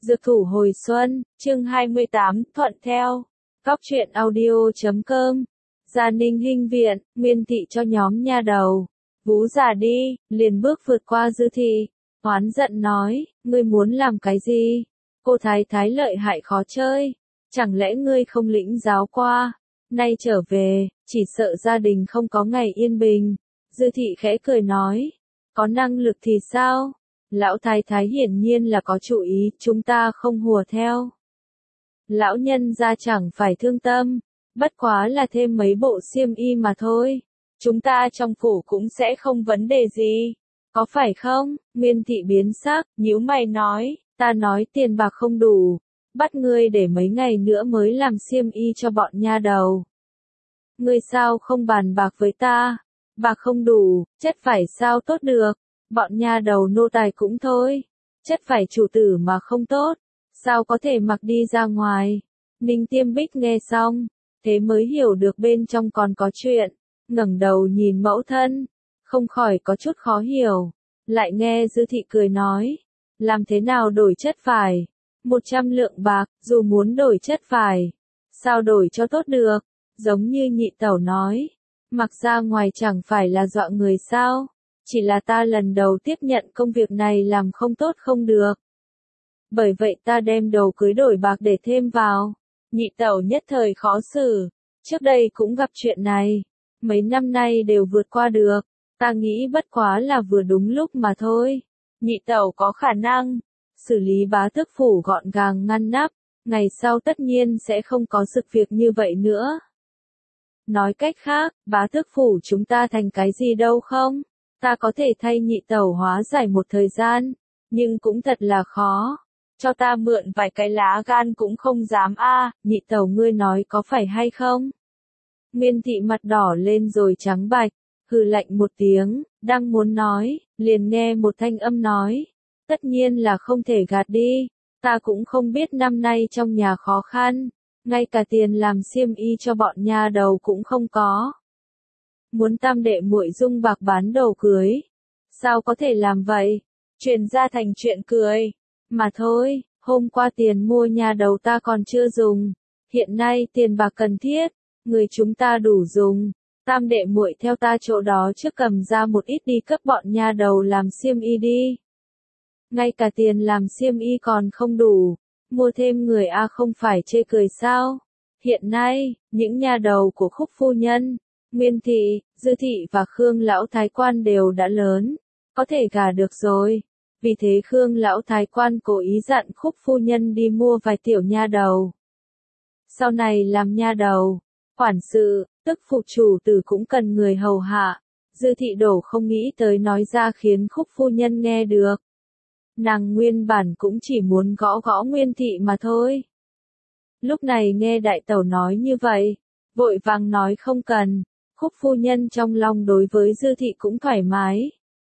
Dược thủ hồi xuân, chương 28, thuận theo. Góc truyện audio.com. Gia Ninh Hinh viện, Nguyên Thị cho nhóm nha đầu. Vú già đi, liền bước vượt qua Dư Thị. Oán giận nói, ngươi muốn làm cái gì? Cô thái thái lợi hại khó chơi. Chẳng lẽ ngươi không lĩnh giáo qua? Nay trở về, chỉ sợ gia đình không có ngày yên bình. Dư Thị khẽ cười nói, có năng lực thì sao? Lão thái thái hiển nhiên là có chủ ý, chúng ta không hùa theo. Lão nhân gia chẳng phải thương tâm, bất quá là thêm mấy bộ xiêm y mà thôi. Chúng ta trong phủ cũng sẽ không vấn đề gì, có phải không? Nguyên Thị biến sắc, nhíu mày nói, ta nói tiền bạc không đủ, bắt ngươi để mấy ngày nữa mới làm xiêm y cho bọn nha đầu. Ngươi sao không bàn bạc với ta? Bạc không đủ, chất vải sao tốt được? Bọn nha đầu nô tài cũng thôi, chất vải chủ tử mà không tốt, sao có thể mặc đi ra ngoài. Ninh Tiêm Bích nghe xong, thế mới hiểu được bên trong còn có chuyện, ngẩng đầu nhìn mẫu thân, không khỏi có chút khó hiểu, lại nghe Dư Thị cười nói, làm thế nào đổi chất vải, 100 lượng bạc, dù muốn đổi chất vải, sao đổi cho tốt được, giống như nhị tẩu nói, mặc ra ngoài chẳng phải là dọa người sao. Chỉ là ta lần đầu tiếp nhận công việc này làm không tốt không được. Bởi vậy ta đem đầu cưới đổi bạc để thêm vào. Nhị tẩu nhất thời khó xử. Trước đây cũng gặp chuyện này. Mấy năm nay đều vượt qua được. Ta nghĩ bất quá là vừa đúng lúc mà thôi. Nhị tẩu có khả năng xử lý bá tước phủ gọn gàng ngăn nắp. Ngày sau tất nhiên sẽ không có sự việc như vậy nữa. Nói cách khác, bá tước phủ chúng ta thành cái gì đâu không? Ta có thể thay nhị tẩu hóa giải một thời gian, nhưng cũng thật là khó. Cho ta mượn vài cái lá gan cũng không dám a, nhị tẩu ngươi nói có phải hay không? Nguyên Thị mặt đỏ lên rồi trắng bạch, hừ lạnh một tiếng, đang muốn nói, liền nghe một thanh âm nói, tất nhiên là không thể gạt đi, ta cũng không biết năm nay trong nhà khó khăn, ngay cả tiền làm xiêm y cho bọn nha đầu cũng không có. Muốn tam đệ muội dung bạc bán đầu cưới. Sao có thể làm vậy? Truyền ra thành chuyện cười. Mà thôi, hôm qua tiền mua nhà đầu ta còn chưa dùng. Hiện nay tiền bạc cần thiết, người chúng ta đủ dùng. Tam đệ muội theo ta chỗ đó trước cầm ra một ít đi cấp bọn nha đầu làm xiêm y đi. Ngay cả tiền làm xiêm y còn không đủ. Mua thêm người a không phải chê cười sao? Hiện nay, những nha đầu của Khúc phu nhân, Nguyên Thị, Dư Thị và Khương Lão Thái Quan đều đã lớn, có thể gả được rồi. Vì thế Khương Lão Thái Quan cố ý dặn Khúc phu nhân đi mua vài tiểu nha đầu. Sau này làm nha đầu, quản sự, tức phục chủ tử cũng cần người hầu hạ. Dư Thị đổ không nghĩ tới nói ra khiến Khúc phu nhân nghe được. Nàng nguyên bản cũng chỉ muốn gõ gõ Nguyên Thị mà thôi. Lúc này nghe đại tẩu nói như vậy, vội vàng nói không cần. Khúc phu nhân trong lòng đối với Dư Thị cũng thoải mái.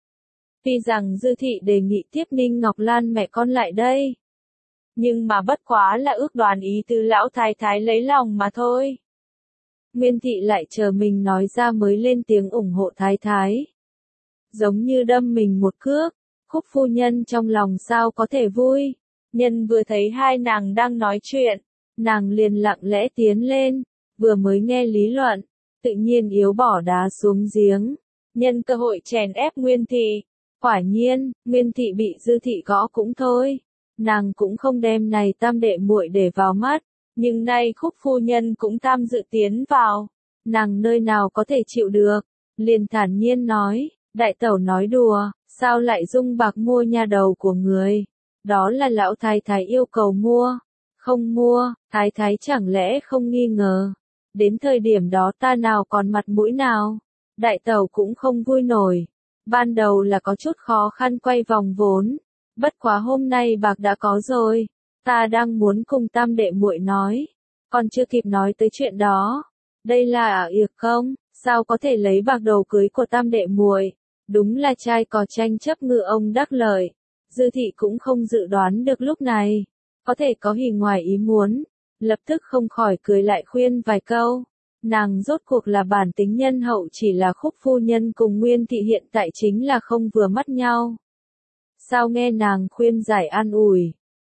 Tuy rằng Dư Thị đề nghị tiếp Ninh Ngọc Lan mẹ con lại đây. Nhưng mà bất quá là ước đoàn ý từ lão thái thái lấy lòng mà thôi. Nguyên Thị lại chờ mình nói ra mới lên tiếng ủng hộ thái thái. Giống như đâm mình một cước, Khúc phu nhân trong lòng sao có thể vui. Nhân vừa thấy hai nàng đang nói chuyện, nàng liền lặng lẽ tiến lên, vừa mới nghe lý luận. Tự nhiên yếu bỏ đá xuống giếng, nhân cơ hội chèn ép Nguyên Thị. Quả nhiên, Nguyên Thị bị Dư Thị gõ cũng thôi, nàng cũng không đem này tam đệ muội để vào mắt, nhưng nay Khúc phu nhân cũng tham dự tiến vào, nàng nơi nào có thể chịu được, liền thản nhiên nói, đại tẩu nói đùa, sao lại dung bạc mua nha đầu của người, đó là lão thái thái yêu cầu mua, không mua, thái thái chẳng lẽ không nghi ngờ. Đến thời điểm đó ta nào còn mặt mũi nào, đại tẩu cũng không vui nổi. Ban đầu là có chút khó khăn quay vòng vốn, bất quá hôm nay bạc đã có rồi, ta đang muốn cùng tam đệ muội nói, còn chưa kịp nói tới chuyện đó. Đây là ả yệc không, sao có thể lấy bạc đầu cưới của tam đệ muội? Đúng là trai có tranh chấp ngựa ông đắc lợi. Dư Thị cũng không dự đoán được lúc này, có thể có hỉ ngoài ý muốn. Lập tức không khỏi cười lại khuyên vài câu. Nàng rốt cuộc là bản tính nhân hậu, chỉ là Khúc phu nhân cùng Nguyên Thị hiện tại chính là không vừa mắt nhau. Sao nghe nàng khuyên giải an ủi,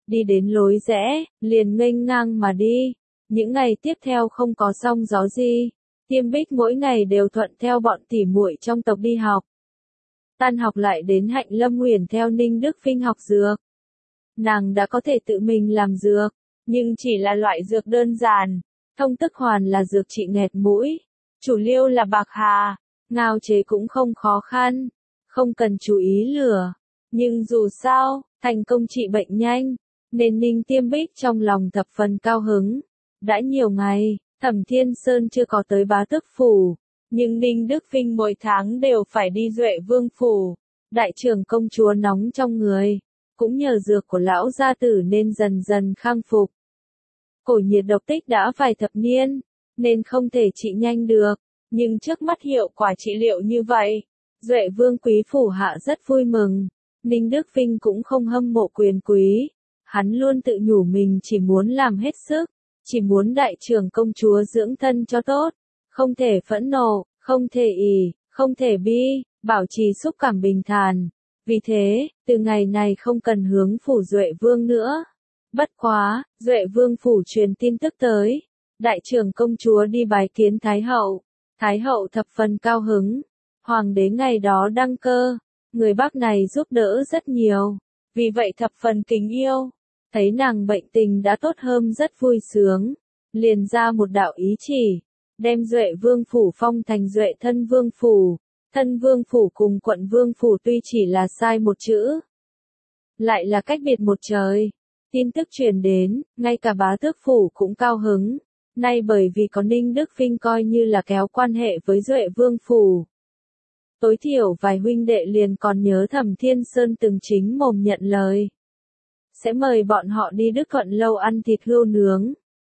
đi đến lối rẽ, liền nghênh ngang mà đi. Những ngày tiếp theo không có sóng gió gì, Tiêm Bích mỗi ngày đều thuận theo bọn tỉ muội trong tộc đi học. Tan học lại đến Hạnh Lâm Huyền theo Ninh Đức Vinh học dược. Nàng đã có thể tự mình làm dược, nhưng chỉ là loại dược đơn giản. Thông tức hoàn là dược trị nghẹt mũi, chủ liêu là bạc hà, ngao chế cũng không khó khăn, không cần chú ý lửa. Nhưng dù sao, thành công trị bệnh nhanh, nên Ninh Tiêm Bích trong lòng thập phần cao hứng. Đã nhiều ngày, Thẩm Thiên Sơn chưa có tới Bá Tước Phủ, nhưng Ninh Đức Vinh mỗi tháng đều phải đi Duệ Vương Phủ. Đại trưởng công chúa nóng trong người, cũng nhờ dược của lão gia tử nên dần dần khang phục. Cổ nhiệt độc tích đã vài thập niên, nên không thể trị nhanh được, nhưng trước mắt hiệu quả trị liệu như vậy, Duệ Vương quý phủ hạ rất vui mừng. Ninh Đức Vinh cũng không hâm mộ quyền quý, hắn luôn tự nhủ mình chỉ muốn làm hết sức, chỉ muốn đại trưởng công chúa dưỡng thân cho tốt, không thể phẫn nộ, không thể ỉ, không thể bi, bảo trì xúc cảm bình thản. Vì thế, từ ngày này không cần hướng phủ Duệ Vương nữa. Bất quá, Duệ Vương phủ truyền tin tức tới, đại trưởng công chúa đi bái kiến Thái hậu. Thái hậu thập phần cao hứng, hoàng đế ngày đó đăng cơ, người Bắc này giúp đỡ rất nhiều, vì vậy thập phần kính yêu. Thấy nàng bệnh tình đã tốt hơn rất vui sướng, liền ra một đạo ý chỉ, đem Duệ Vương phủ phong thành Duệ Thân Vương phủ. Thân Vương phủ cùng Quận Vương phủ tuy chỉ là sai một chữ, lại là cách biệt một trời. Tin tức truyền đến, ngay cả Bá Tước phủ cũng cao hứng. Nay bởi vì có Ninh Đức Vinh coi như là kéo quan hệ với Duệ Vương phủ. Tối thiểu vài huynh đệ liền còn nhớ Thẩm Thiên Sơn từng chính mồm nhận lời, sẽ mời bọn họ đi Đức Thuận lâu ăn thịt hươu nướng.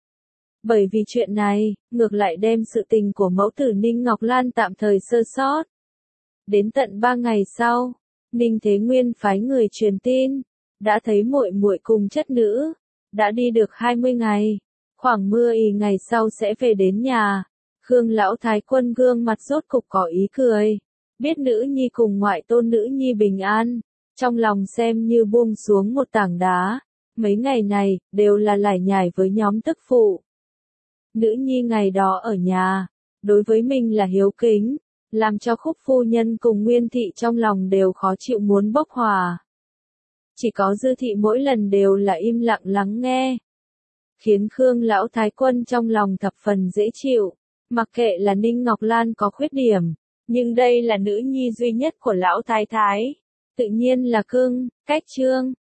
Bởi vì chuyện này, ngược lại đem sự tình của mẫu tử Ninh Ngọc Lan tạm thời sơ sót. Đến tận 3 ngày sau, Ninh Thế Nguyên phái người truyền tin, đã thấy muội muội cùng chất nữ, đã đi được 20 ngày, khoảng mưa ì ngày sau sẽ về đến nhà. Khương lão thái quân gương mặt rốt cục có ý cười, biết nữ nhi cùng ngoại tôn nữ nhi bình an, trong lòng xem như buông xuống một tảng đá. Mấy ngày này, đều là lải nhải với nhóm tức phụ. Nữ nhi ngày đó ở nhà, đối với mình là hiếu kính, làm cho Khúc phu nhân cùng Nguyên thị trong lòng đều khó chịu muốn bốc hỏa. Chỉ có Dư thị mỗi lần đều là im lặng lắng nghe, khiến Khương lão thái quân trong lòng thập phần dễ chịu. Mặc kệ là Ninh Ngọc Lan có khuyết điểm, nhưng đây là nữ nhi duy nhất của lão thái thái, tự nhiên là cưng, cách trương.